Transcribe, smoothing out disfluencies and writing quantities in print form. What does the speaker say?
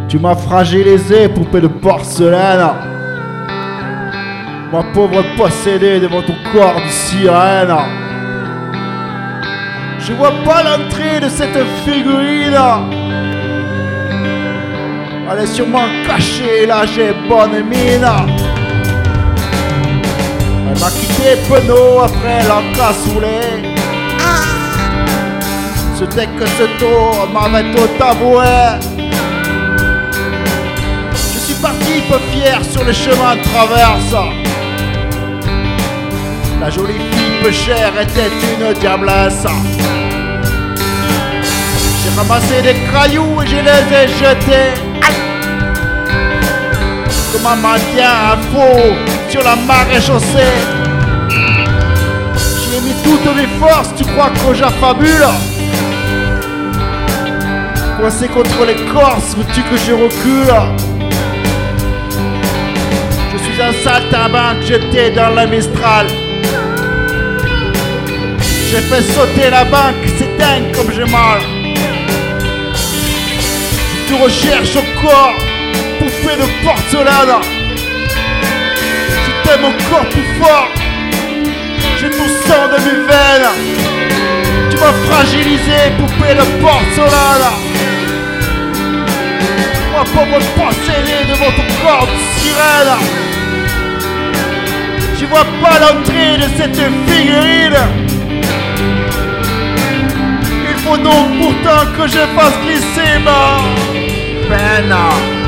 Tu m'as fragilisé, poupée de porcelaine. Ma pauvre possédée devant ton corps de sirène. Je vois pas l'entrée de cette figurine. Elle est sûrement cachée, là j'ai bonne mine. Elle m'a quitté penaud après l'encassoulet. C'était que ce tour m'avait tout avoué. Je suis parti peu fier sur le chemin de traverse. La jolie fille peu chère était une diablesse. J'ai ramassé des cailloux et je les ai jetés comme un maintien à faux sur la marée chaussée. J'y ai mis toutes mes forces, tu crois que j'affabule? Coincé contre les corses, veux-tu que je recule? Je suis un saltimbanque jeté dans la Mistral. J'ai fait sauter la banque, c'est dingue comme j'ai mal. Tu recherches encore, poupée de porcelaine. Si t'aimes encore plus fort, j'ai tout sang de mes veines. Tu m'as fragilisé, poupée de porcelaine. Moi pauvre possédé devant ton corps de sirène. Je vois pas l'entrée de cette figurine. Il faut donc pourtant que je fasse glisser ma peine.